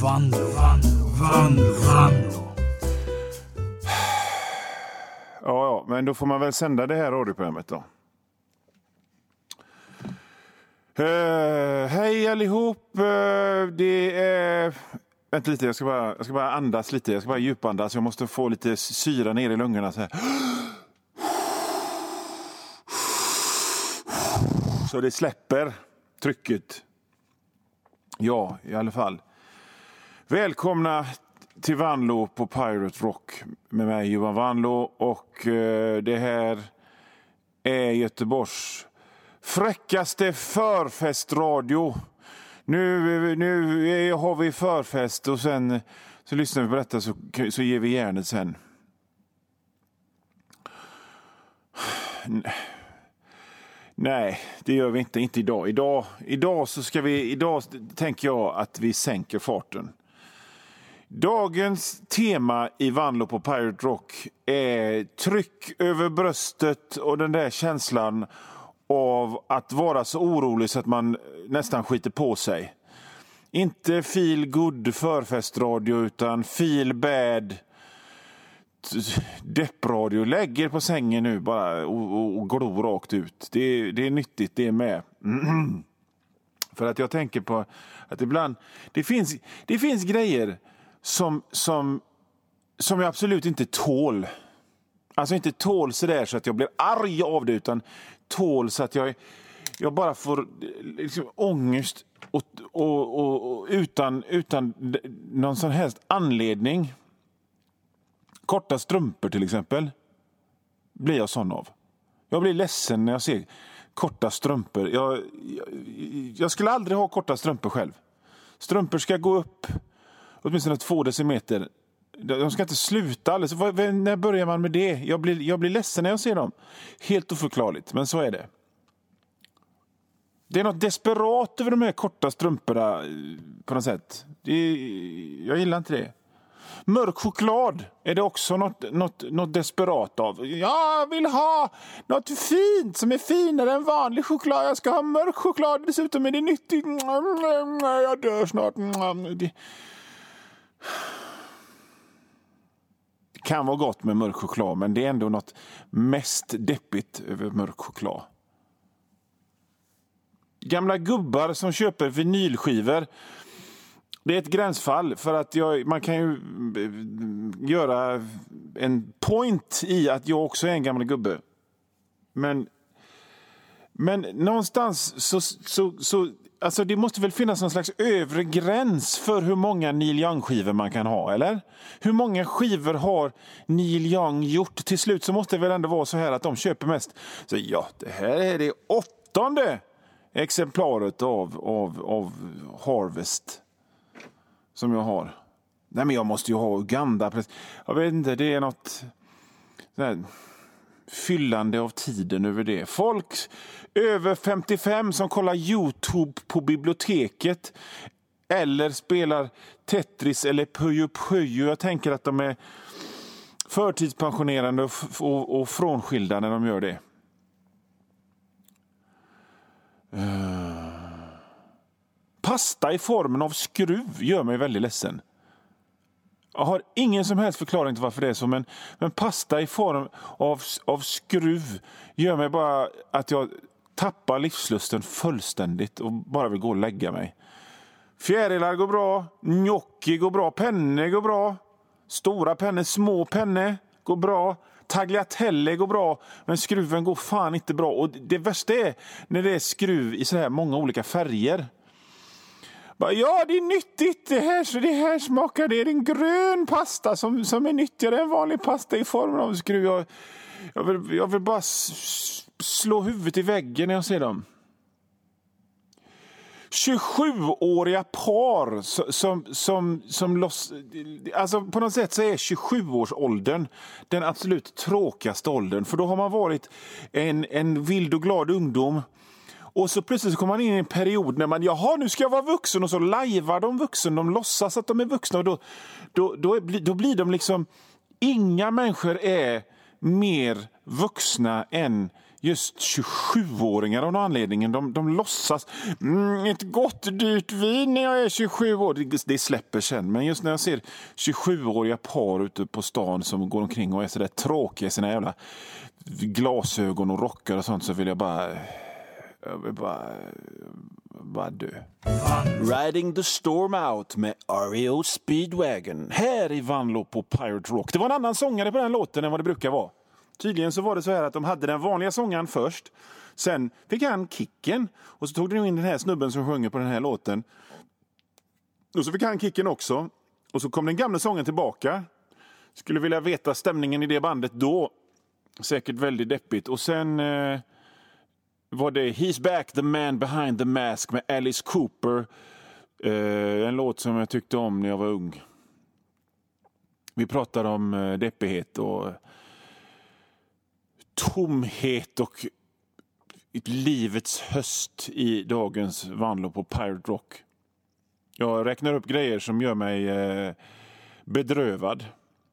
Vanlo. Ja, men då får man väl sända det här radioprogrammet då. Hej allihop. Det är... Vänta lite, jag ska bara andas lite. Jag ska bara djupandas. Jag måste få lite syra ner i lungorna så här. Så det släpper trycket. Ja, i alla fall. Välkomna till Vanlo på Pirate Rock med mig Johan Vanlo, och det här är Göteborgs fräckaste förfestradio. Nu har vi förfest och sen så lyssnar vi på detta så ger vi järnet sen. Nej, det gör vi inte idag. Idag tänker jag att vi sänker farten. Dagens tema i Vanlo på Pirate Rock är tryck över bröstet och den där känslan av att vara så orolig så att man nästan skiter på sig. Inte feel good förfestradio utan feel bad deppradio. Lägger på sängen nu bara och glor rakt ut. Det är nyttigt det med. För att jag tänker på att ibland det finns grejer som jag absolut inte tål. Alltså inte tål så där så att jag blir arg av det, utan tål så att jag bara får liksom ångest och utan någon sån helst anledning. Korta strumpor till exempel blir jag sån av. Jag blir ledsen när jag ser korta strumpor. Jag skulle aldrig ha korta strumpor själv. Strumpor ska gå upp åtminstone 2 decimeter. De ska inte sluta alldeles. När börjar man med det? Jag blir ledsen när jag ser dem. Helt oförklarligt, men så är det. Det är något desperat över de här korta strumporna på något sätt. Jag gillar inte det. Mörk choklad är det också något desperat av. Jag vill ha något fint som är finare än vanlig choklad. Jag ska ha mörk choklad. Dessutom är det nyttigt. Jag dör snart. Det kan vara gott med mörk choklad, men det är ändå något mest deppigt över mörk choklad. Gamla gubbar som köper vinylskivor. Det är ett gränsfall, för att man kan ju göra en point i att jag också är en gammal gubbe. Men någonstans så alltså det måste väl finnas någon slags övre gräns för hur många Neil Young-skivor man kan ha, eller? Hur många skivor har Neil Young gjort? Till slut så måste det väl ändå vara så här att de köper mest. Så ja, det här är det 8:e exemplaret av Harvest som jag har. Nej, men jag måste ju ha Uganda. Jag vet inte, det är något sådär fyllande av tiden över det. Folk över 55 som kollar YouTube på biblioteket eller spelar Tetris eller Puyo Puyo. Jag tänker att de är förtidspensionerande och frånskilda när de gör det. Pasta i formen av skruv gör mig väldigt ledsen. Jag har ingen som helst förklaring till varför det är så, men pasta i form av skruv gör mig bara att jag tappar livslusten fullständigt och bara vill gå och lägga mig. Fjärilar går bra, gnocchi går bra, penne går bra, stora penne, små penne går bra, tagliatelle går bra, men skruven går fan inte bra. Och det värsta är när det är skruv i så här många olika färger. Ja, det är nyttigt. Det här smakar det. Det är en grön pasta som är nyttigare än vanlig pasta i formen av skruv. Jag vill bara slå huvudet i väggen när jag ser dem. 27-åriga par som alltså på något sätt så är 27-årsåldern den absolut tråkigaste åldern. För då har man varit en vild och glad ungdom. Och så plötsligt så kommer man in i en period när man, nu ska jag vara vuxen, och så lajvar de vuxen, de låtsas att de är vuxna, och då blir de liksom, inga människor är mer vuxna än just 27-åringar av någon anledning. De låtsas ett gott dyrt vin när jag är 27 år. Det släpper sen. Men just när jag ser 27-åriga par ute på stan som går omkring och är så där tråkiga i sina jävla glasögon och rockar och sånt, så vill jag bara dö. Riding the Storm Out med REO Speedwagon. Här i Vanlo på Pirate Rock. Det var en annan sångare på den låten än vad det brukar vara. Tydligen så var det så här att de hade den vanliga sångaren först. Sen fick han kicken. Och så tog de in den här snubben som sjunger på den här låten. Och så fick han kicken också. Och så kom den gamla sången tillbaka. Skulle vilja veta stämningen i det bandet då. Säkert väldigt deppigt. Och sen var det He's Back, the Man Behind the Mask med Alice Cooper. En låt som jag tyckte om när jag var ung. Vi pratar om deppighet och tomhet och livets höst i dagens Vanlo på Pirate Rock. Jag räknar upp grejer som gör mig bedrövad.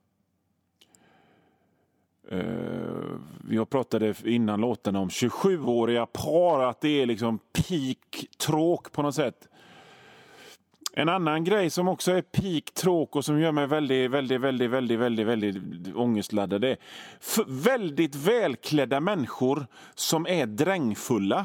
Jag pratade innan låten om 27-åriga par, att det är liksom peak tråk på något sätt. En annan grej som också är peak tråk och som gör mig väldigt ångestladdad, det är väldigt välklädda människor som är drängfulla.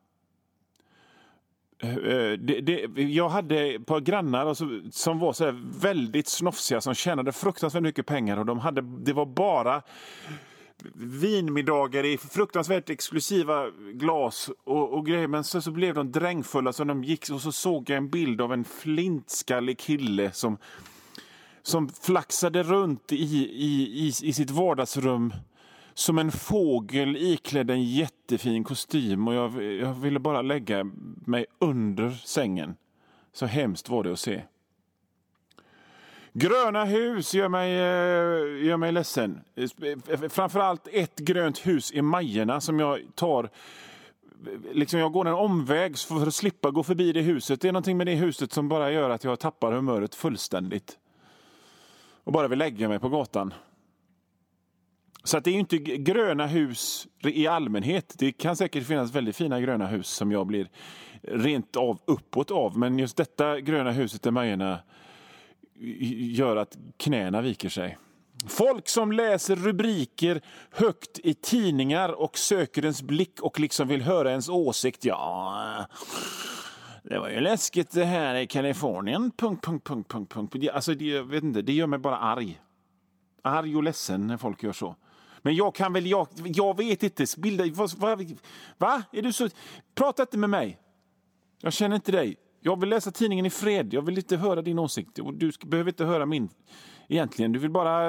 Jag hade ett par grannar som var så här väldigt snofsiga, som tjänade fruktansvärt mycket pengar, och det var bara vinmiddagar i fruktansvärt exklusiva glas och grejer, men så blev de drängfulla så de gick, och så såg jag en bild av en flintskallig kille som flaxade runt i sitt vardagsrum som en fågel iklädd en jättefin kostym, och jag ville bara lägga mig under sängen. Så hemskt var det att se. Gröna hus gör mig ledsen. Framförallt ett grönt hus i Majerna som jag tar. Liksom jag går en omväg för att slippa gå förbi det huset. Det är någonting med det huset som bara gör att jag tappar humöret fullständigt. Och bara vill lägga mig på gatan. Så att det är ju inte gröna hus i allmänhet. Det kan säkert finnas väldigt fina gröna hus som jag blir rent av uppåt av. Men just detta gröna huset i Majerna gör att knäna viker sig. Folk som läser rubriker högt i tidningar och söker ens blick och liksom vill höra ens åsikt. Ja, det var ju läskigt det här i Kalifornien. Alltså, jag vet inte, det gör mig bara arg. Arg och ledsen när folk gör så. Men jag vet inte. Va? Är du så? Prata inte med mig. Jag känner inte dig. Jag vill läsa tidningen i fred. Jag vill inte höra din åsikt. Du behöver inte höra min egentligen. Du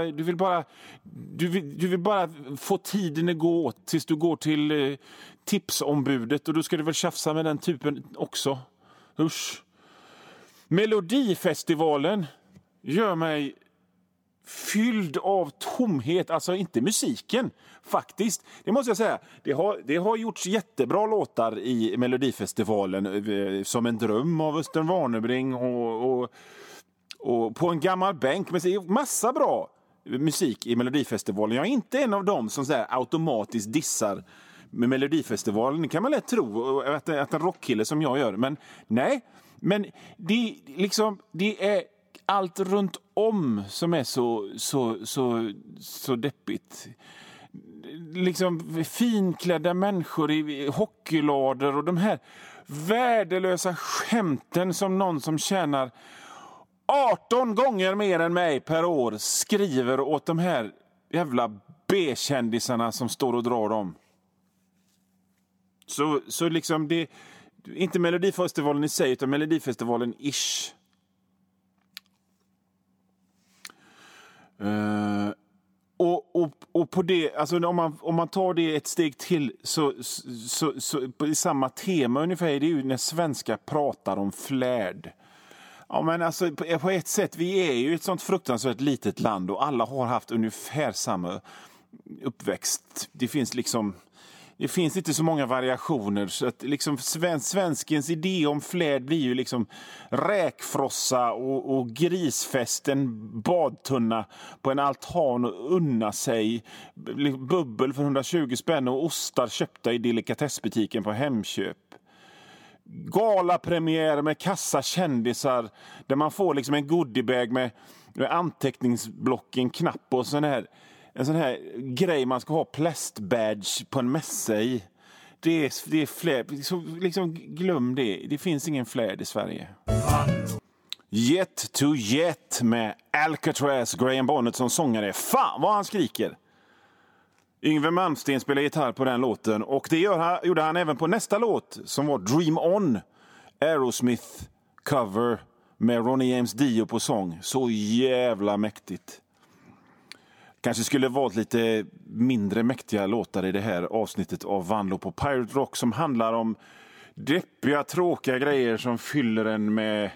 vill bara få tiden att gå åt tills du går till tipsombudet, och då ska du väl tjafsa med den typen också. Usch. Melodifestivalen gör mig fylld av tomhet, alltså inte musiken faktiskt. Det måste jag säga. Det har gjorts jättebra låtar i Melodifestivalen, som En dröm av Östen Warnerbring och På en gammal bänk, men det är massa bra musik i Melodifestivalen. Jag är inte en av dem som så här automatiskt dissar med Melodifestivalen. Det kan man lätt tro att en rockkille som jag gör, men nej, men det är allt runt om som är så deppigt. Liksom finklädda människor i hockeylader och de här värdelösa skämten som någon som tjänar 18 gånger mer än mig per år skriver åt de här jävla B-kändisarna som står och drar dem. Så liksom det, inte Melodifestivalen i sig, utan Melodifestivalen-ish. Och på det, alltså om man tar det ett steg till, så i samma tema ungefär, det är ju när svenskar pratar om flärd. Ja, men alltså på ett sätt, vi är ju ett sånt fruktansvärt litet land och alla har haft ungefär samma uppväxt. Det finns liksom Det finns inte så många variationer, så att liksom svenskens idé om fläd blir ju liksom räkfrossa och grisfäst, en badtunna på en altan och unna sig bubbel för 120 spänn och ostar köpta i delikatessbutiken på Hemköp. Galapremiär med kassa kändisar där man får liksom en goodiebag med anteckningsblock, en knapp och en sån här grej man ska ha plastbadge på en mässa i. Det är fläd. Liksom glöm det. Det finns ingen fläd i Sverige. Jet to Jet med Alcatraz, Graham Bonnet som sångare. Fan vad han skriker! Yngwie Malmsteen spelar gitarr på den låten. Och det gjorde han även på nästa låt som var Dream On. Aerosmith cover med Ronnie James Dio på sång. Så jävla mäktigt. Kanske skulle valt lite mindre mäktiga låtar i det här avsnittet av Vanlo på Pirate Rock som handlar om deppiga, tråkiga grejer som fyller en med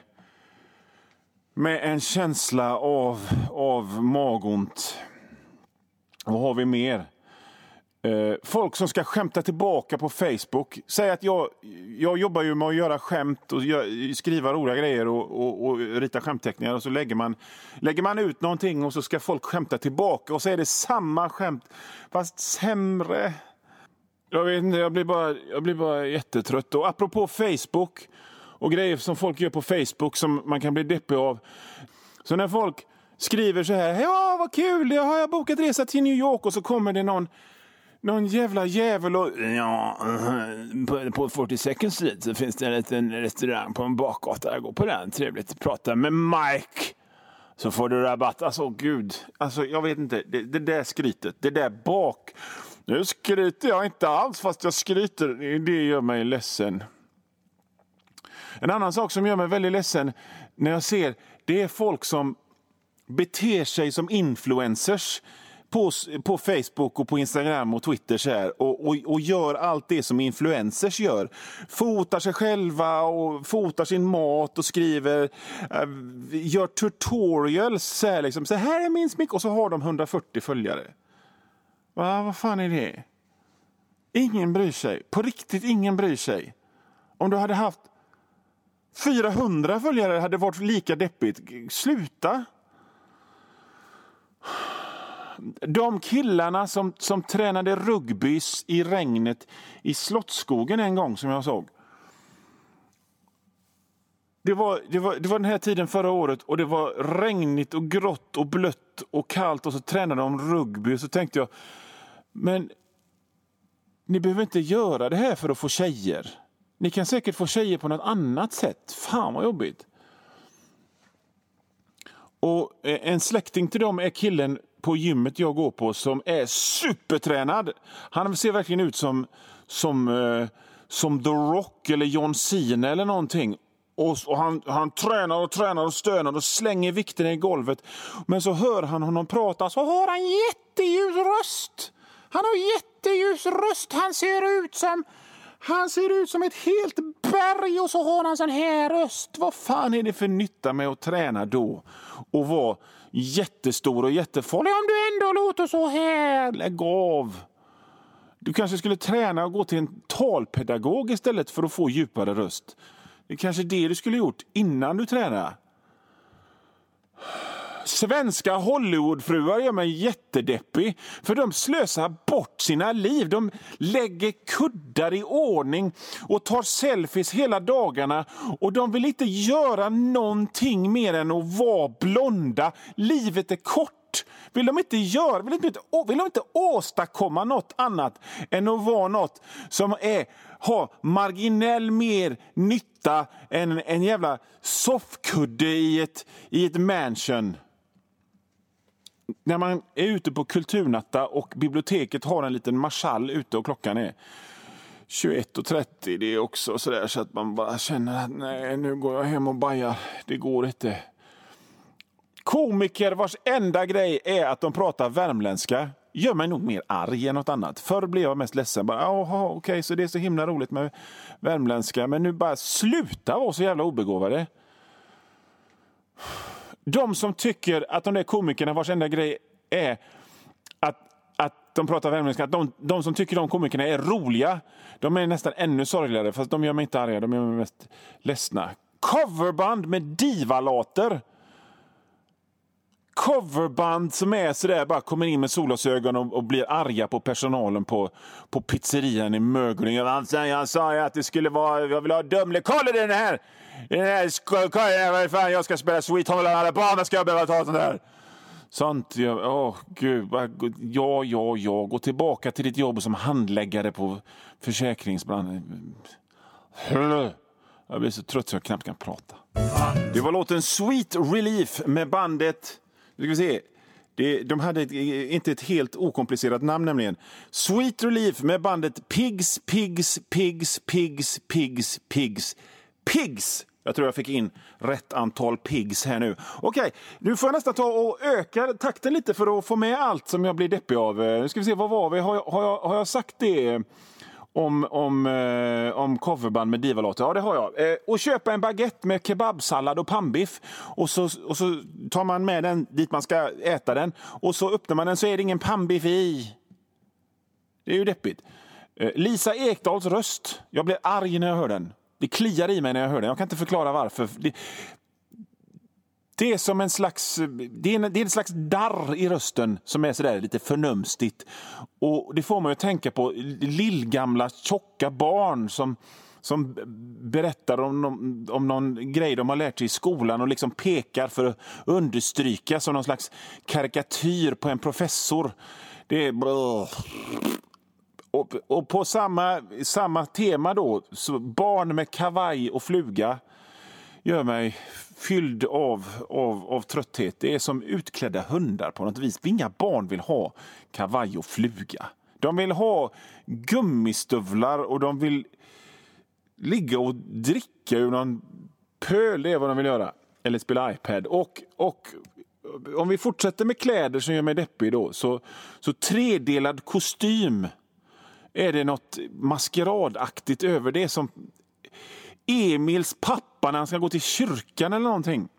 en känsla av magont. Vad har vi mer? Folk som ska skämta tillbaka på Facebook. Säg att jag jobbar ju med att göra skämt och skriva roliga grejer och rita skämtteckningar och så lägger man ut någonting och så ska folk skämta tillbaka och så är det samma skämt fast sämre. Jag vet inte, jag blir bara jättetrött. Och apropå Facebook och grejer som folk gör på Facebook som man kan bli deppig av. Så när folk skriver så här: ja vad kul, jag har bokat resa till New York, och så kommer det någon jävla jävel och ja, på 42nd Street så finns det en liten restaurang på en bakgata. Gå på den, trevligt att prata med Mike. Så får du rabatt. Alltså gud, alltså jag vet inte, det där skrytet, det där bak. Nu skryter jag inte alls, fast jag skryter, det gör mig ledsen. En annan sak som gör mig väldigt ledsen när jag ser, det är folk som beter sig som influencers på Facebook och på Instagram och Twitter så här, och gör allt det som influencers gör. Fotar sig själva och fotar sin mat och skriver, gör tutorials så här, liksom, så här är min smink, och så har de 140 följare. Vad fan är det? Ingen bryr sig. På riktigt, ingen bryr sig. Om du hade haft 400 följare hade det varit lika deppigt. Sluta. De killarna som tränade rugby i regnet i Slottsskogen en gång som jag såg. Det var den här tiden förra året och det var regnigt och grått och blött och kallt, och så tränade de rugby, och så tänkte jag, men ni behöver inte göra det här för att få tjejer. Ni kan säkert få tjejer på något annat sätt. Fan vad jobbigt. Och en släkting till dem är killen på gymmet jag går på som är supertränad. Han ser verkligen ut som The Rock eller John Cena eller någonting. Och han tränar och stönar och slänger vikterna i golvet. Men så hör han honom prata, så har han jätteljus röst. Han har jätteljus röst. Han ser ut som ett helt berg, och så har han sån här röst. Vad fan är det för nytta med att träna då och vara jättestor och jättefarlig om du ändå låter så här? Lägg av. Du kanske skulle träna och gå till en talpedagog istället för att få djupare röst. Det är kanske det du skulle gjort innan du tränar. Svenska Hollywoodfruar gör mig jättedeppig, för de slösar bort sina liv. De lägger kuddar i ordning och tar selfies hela dagarna, och de vill inte göra någonting mer än att vara blonda. Livet är kort. Vill de inte åstadkomma något annat än att vara något som har marginell mer nytta än en jävla soffkudde i ett mansion? När man är ute på kulturnatta och biblioteket har en liten marschall ute och klockan är 21:30, det är också sådär så att man bara känner att nej, nu går jag hem och bajar. Det går inte. Komiker vars enda grej är att de pratar värmländska gör mig nog mer arg än något annat. Förr blev jag mest ledsen. Okej, så det är så himla roligt med värmländska, men nu bara sluta vara så jävla obegåvade. De som tycker att de där komikerna vars enda grej är att de pratar värmländska, att de som tycker de komikerna är roliga, de är nästan ännu sorgligare, fast de gör mig inte arga, de gör mig mest ledsna. Coverband med divalater. Coverband som är sådär, bara kommer in med solglasögon och blir arga på personalen på pizzerian i Mögling. Han sa att det skulle vara, jag vill ha dumlekoll i den här vad fan, jag ska spela Sweet Home Alabama, ska jag behöva ta sånt där. Sånt, gud, jag gå tillbaka till ditt jobb som handläggare på försäkringsbranschen. Jag blir så trött så jag knappt kan prata. Det var låten Sweet Relief med bandet, nu ska vi se, de hade inte ett helt okomplicerat namn nämligen. Sweet Relief med bandet Pigs. Jag tror jag fick in rätt antal pigs här nu. Okej, nu får jag nästan ta och öka takten lite för att få med allt som jag blir deppig av. Nu ska vi se, vad var vi? Har jag sagt det om coverband med divalater? Ja, det har jag. Och köpa en baguette med kebabsallad och pannbiff. Och så tar man med den dit man ska äta den. Och så öppnar man den så är det ingen pannbiff i. Det är ju deppigt. Lisa Ekdahls röst. Jag blir arg när jag hör den. Det kliar i mig när jag hör den. Jag kan inte förklara varför. Det är som en slags, det är en slags darr i rösten som är sådär lite förnumstigt. Och det får man ju tänka på lillgamla tjocka barn som berättar om någon grej de har lärt sig i skolan och liksom pekar för att understryka som någon slags karikatyr på en professor. Det är och på samma tema då, så barn med kavaj och fluga gör mig fylld av trötthet. Det är som utklädda hundar på något vis. Inga barn vill ha kavaj och fluga. De vill ha gummistövlar och de vill ligga och dricka ur någon pöl. Det är vad de vill göra. Eller spela iPad. Och om vi fortsätter med kläder som gör mig deppig då, så tredelad kostym. Är det något maskeradaktigt över det, som Emils pappa när han ska gå till kyrkan eller någonting.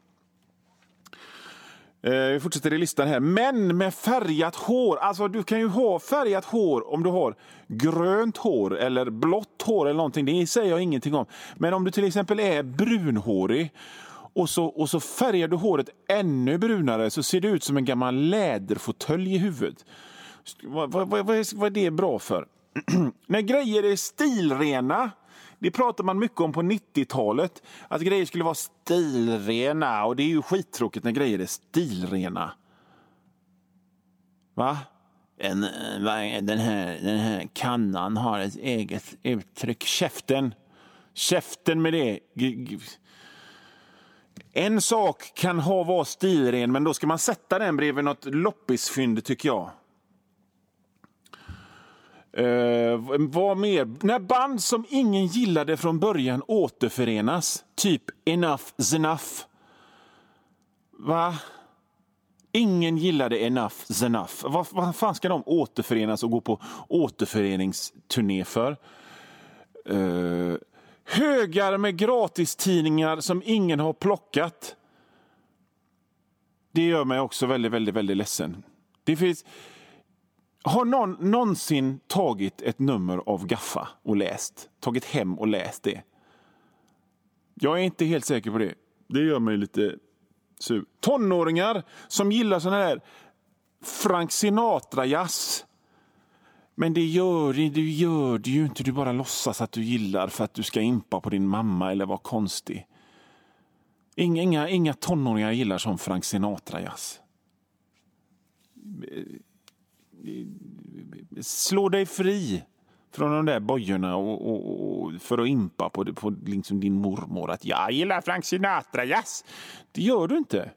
Vi fortsätter i listan här. Män med färgat hår. Alltså du kan ju ha färgat hår om du har grönt hår eller blått hår eller någonting. Det säger jag ingenting om. Men om du till exempel är brunhårig och så färgar du håret ännu brunare, så ser det ut som en gammal läderfåtölj i huvudet. Vad är det bra för? När grejer är stilrena, det pratar man mycket om på 90-talet, att grejer skulle vara stilrena, och det är ju skittråkigt när grejer är stilrena. Va? Den här kannan har ett eget uttryck. Käften med det. En sak kan vara stilren, men då ska man sätta den bredvid något loppisfynd, tycker jag. Vad mer? När band som ingen gillade från början återförenas, typ Enough's Enough. Va? Ingen gillade Enough's Enough. Vad fan ska de återförenas och gå på återföreningsturné för? Högar med gratistidningar som ingen har plockat. Det gör mig också väldigt, väldigt, väldigt ledsen. Det finns... Har någon någonsin tagit ett nummer av Gaffa och tagit hem och läst det? Jag är inte helt säker på det. Det gör mig lite sur. Tonåringar som gillar såna där Frank Sinatra-jazz. Men det gör du ju inte. Du bara låtsas att du gillar för att du ska impa på din mamma eller vara konstig. Inga tonåringar gillar som Frank Sinatra-jazz. Slå dig fri från de där bojorna och för att impa på liksom din mormor att jag gillar Frank Sinatra, yes. Det gör du inte.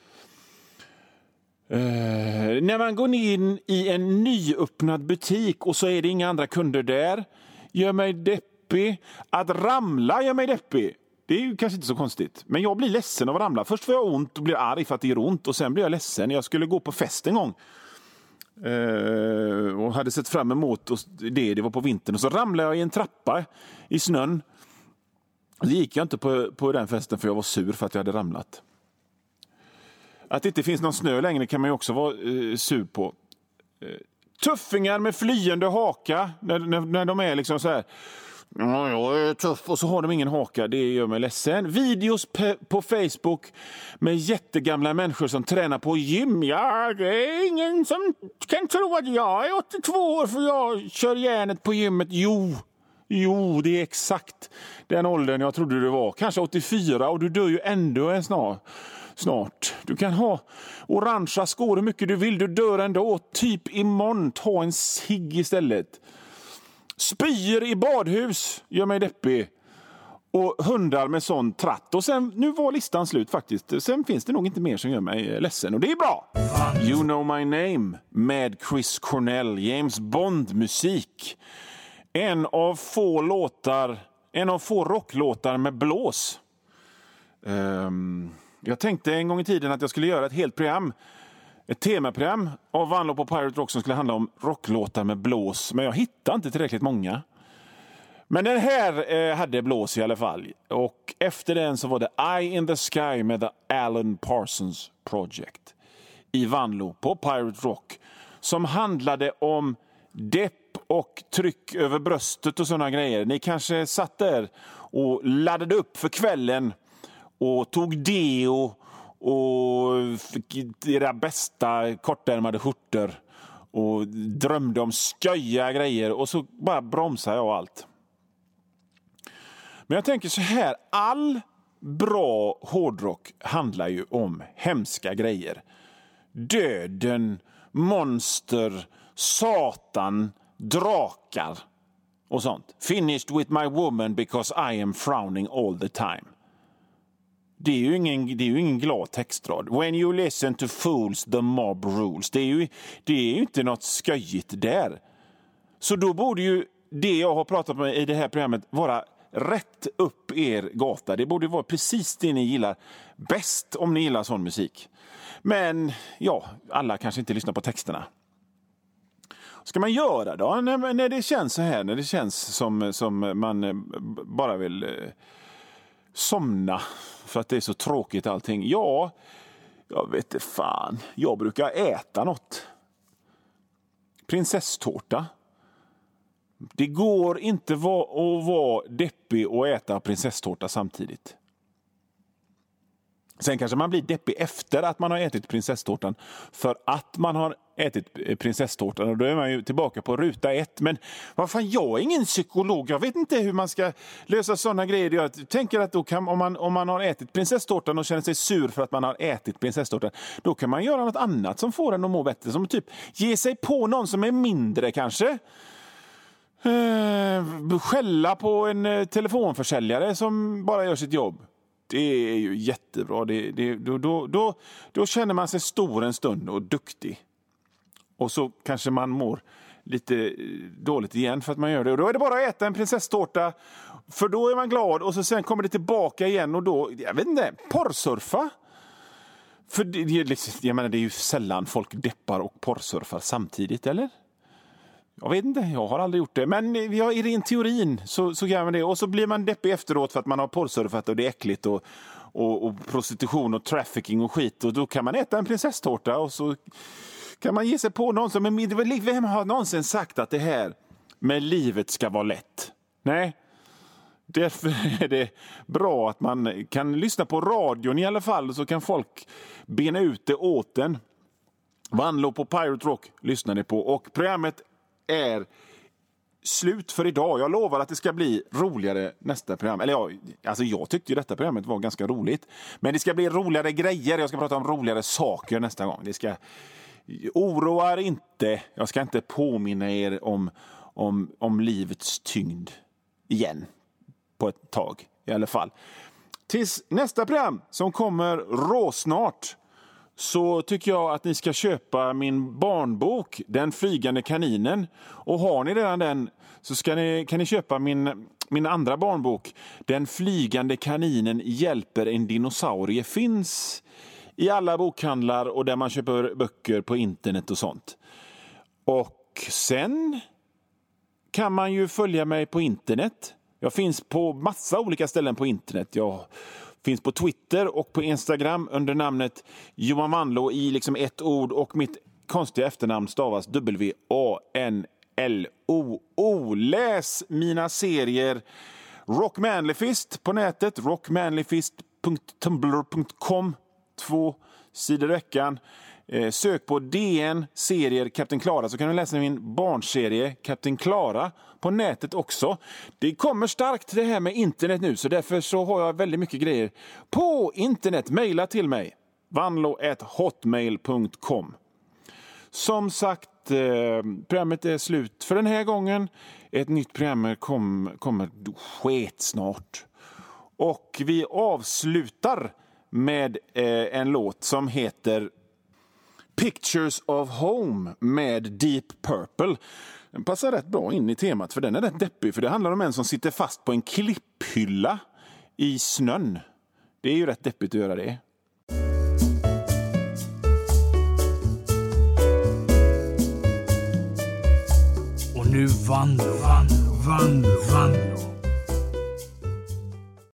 När man går in i en nyöppnad butik och så är det inga andra kunder där, gör mig deppig. Att ramla gör mig deppig. Det är ju kanske inte så konstigt. Men jag blir ledsen av att ramla. Först får jag ont och blir arg för att det gör ont, och sen blir jag ledsen. Jag skulle gå på fest en gång. Och hade sett fram emot det var på vintern, och så ramlade jag i en trappa i snön. Och det gick jag inte på den festen för jag var sur för att jag hade ramlat. Att det inte finns någon snö längre kan man ju också vara sur på. tuffingar med flyende haka när de är liksom så här. Ja, jag är tuff och så har de ingen haka. Det gör mig ledsen. Videos på Facebook med jättegamla människor som tränar på gym. Ja, det är ingen som kan tro att jag är 82 år för jag kör järnet på gymmet. Jo, det är exakt den åldern jag trodde du var. Kanske 84 och du dör ju ändå snart. Du kan ha orangea skor hur mycket du vill. Du dör ändå. Typ imorgon, ta en cigg istället. Spyr i badhus gör mig deppig. Och hundar med sån tratt. Och sen, nu var listan slut faktiskt. Sen finns det nog inte mer som gör mig ledsen. Och det är bra. You Know My Name med Chris Cornell. James Bond-musik. En av få rocklåtar med blås. Jag tänkte en gång i tiden att jag skulle göra ett helt program. Ett temaprogram av Vanlo på Pirate Rock som skulle handla om rocklåtar med blås. Men jag hittade inte tillräckligt många. Men den här hade blås i alla fall. Och efter den så var det Eye in the Sky med The Alan Parsons Project. I Vanlo på Pirate Rock. Som handlade om depp och tryck över bröstet och sådana grejer. Ni kanske satt där och laddade upp för kvällen. Och tog deo. Och fick era bästa kortärmade skjortor och drömde om sköja grejer och så bara bromsade jag allt. Men jag tänker så här, all bra hårdrock handlar ju om hemska grejer. Döden, monster, satan, drakar och sånt. Finished with my woman because I am frowning all the time. Det är ju ingen glad textrad. When you listen to fools, the mob rules. Det är ju inte något sköjigt där. Så då borde ju det jag har pratat om i det här programmet vara rätt upp er gata. Det borde vara precis det ni gillar bäst om ni gillar sån musik. Men ja, alla kanske inte lyssnar på texterna. Ska man göra då när det känns så här? När det känns som man bara vill somna för att det är så tråkigt allting. Ja, jag vet inte fan. Jag brukar äta något. Prinsesstårta. Det går inte att vara deppig och äta prinsesstårta samtidigt. Sen kanske man blir deppig efter att man har ätit prinsesstårtan. För att man har ätit prinsesstårtan. Och då är man ju tillbaka på ruta 1. Men vad fan, jag är ingen psykolog. Jag vet inte hur man ska lösa sådana grejer. Jag tänker att då kan, om man har ätit prinsesstårtan och känner sig sur för att man har ätit prinsesstårtan. Då kan man göra något annat som får en att må bättre. Som typ ge sig på någon som är mindre kanske. Skälla på en telefonförsäljare som bara gör sitt jobb. Det är ju jättebra. Då känner man sig stor en stund och duktig. Och så kanske man mår lite dåligt igen för att man gör det. Och då är det bara att äta en prinsesstårta. För då är man glad och så sen kommer det tillbaka igen. Och då, jag vet inte, porrsurfa. För jag menar, det är ju sällan folk deppar och porrsurfar samtidigt, eller? Jag vet inte, jag har aldrig gjort det. Men i ren teorin så gör man det. Och så blir man deppig efteråt för att man har porrsurfat och det är äckligt. Och prostitution och trafficking och skit. Och då kan man äta en prinsesstårta och så kan man ge sig på någon som är mindre. Vem har någonsin sagt att det här med livet ska vara lätt? Nej. Därför är det bra att man kan lyssna på radion i alla fall. Så kan folk bena ut det åt en. Vanlo på Pirate Rock lyssnar ni på. Och programmet är slut för idag. Jag lovar att det ska bli roligare nästa program. Eller jag tyckte ju detta programmet var ganska roligt. Men det ska bli roligare grejer. Jag ska prata om roligare saker nästa gång. Det ska oroa er inte. Jag ska inte påminna er om livets tyngd igen. På ett tag i alla fall. Tills nästa program som kommer råsnart. Så tycker jag att ni ska köpa min barnbok, Den flygande kaninen. Och har ni redan den så kan ni köpa min andra barnbok, Den flygande kaninen hjälper en dinosaurie. Finns i alla bokhandlar och där man köper böcker på internet och sånt. Och sen kan man ju följa mig på internet. Jag finns på massa olika ställen på internet. Jag finns på Twitter och på Instagram under namnet Johan Vanlo i liksom ett ord. Och mitt konstiga efternamn stavas WANLOO. Läs mina serier Rock Manlyfist på nätet, rockmanlyfist.tumblr.com, 2 sidor i veckan. Sök på DN serier Kapten Klara så kan du läsa min barnserie Kapten Klara på nätet också. Det kommer starkt det här med internet nu, så därför så har jag väldigt mycket grejer på internet. Maila till mig vanlo@hotmail.com. Som sagt, programmet är slut för den här gången. Ett nytt program kommer snart. Och vi avslutar med en låt som heter Pictures of Home med Deep Purple. Den passar rätt bra in i temat, för den är rätt deppig. För det handlar om en som sitter fast på en klipphylla i snön. Det är ju rätt deppigt att göra det. Och nu Vanlo.